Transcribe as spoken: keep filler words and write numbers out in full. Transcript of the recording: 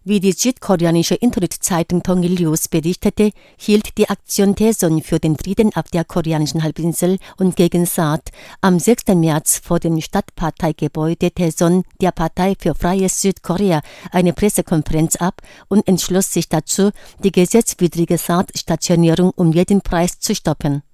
Wie die südkoreanische Internetzeitung Dongil News berichtete, hielt die Aktion Daeson für den Frieden auf der koreanischen Halbinsel und gegen Saat am sechsten März vor dem Stadtparteigebäude Daeson der Partei für Freies Südkorea eine Pressekonferenz ab und entschloss sich dazu, die gesetzwidrige Saat-Stationierung um jeden Preis zu stoppen.